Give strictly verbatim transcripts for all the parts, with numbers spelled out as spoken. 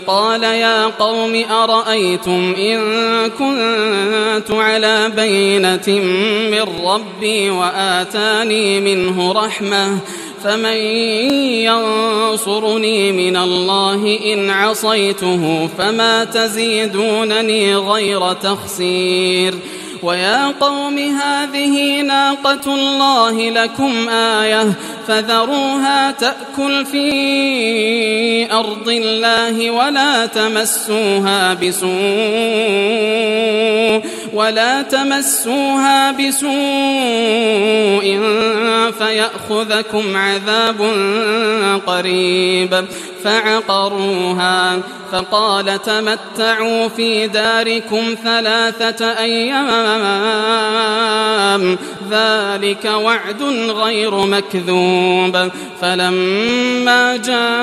قال يا قوم أرأيتم إن كنت على بينة من ربي وآتاني منه رحمة فمن ينصرني من الله إن عصيته فما تزيدونني غير تخسير ويا قوم هذه ناقة الله لكم آية فذروها تأكل في أرض الله ولا تمسوها بسوء ولا تمسوها بسوء فيأخذكم عذاب قريب فعقروها فقال تمتعوا في داركم ثلاثة أيام ذلك وعد غير مكذوب فلما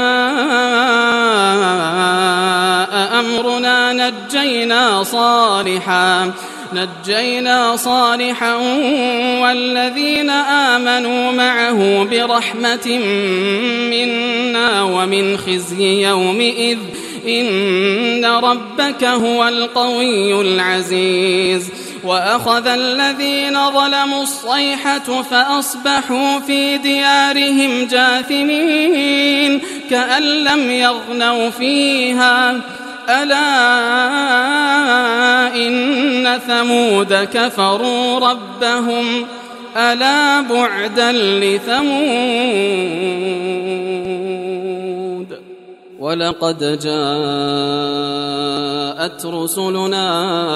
جاء أمرنا نجينا صالحا نجينا صالحا والذين آمنوا معه برحمة منا ومن خزي يومئذ إن ربك هو القوي العزيز وأخذ الذين ظلموا الصيحة فأصبحوا في ديارهم جاثمين كأن لم يغنوا فيها ألا إن ثمود كفروا ربهم ألا بعدا لثمود ولقد جاءت رسلنا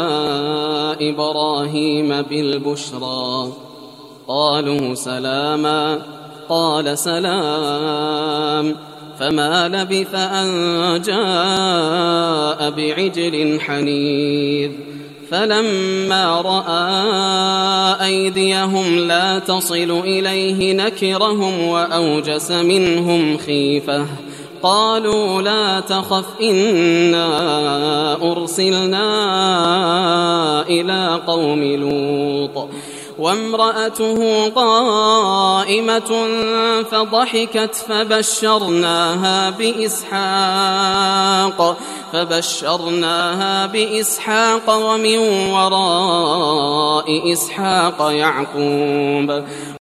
إبراهيم بالبشرى قالوا سلاما قال سلام فما لبث أن جاء بعجل حنيذ فلما رأى أيديهم لا تصل إليه نكرهم وأوجس منهم خيفة قالوا لا تخف إنا أرسلنا إلى قوم لوط وامرأته قائمة فضحكت فبشرناها بإسحاق فبشرناها بإسحاق ومن وراء إسحاق يعقوب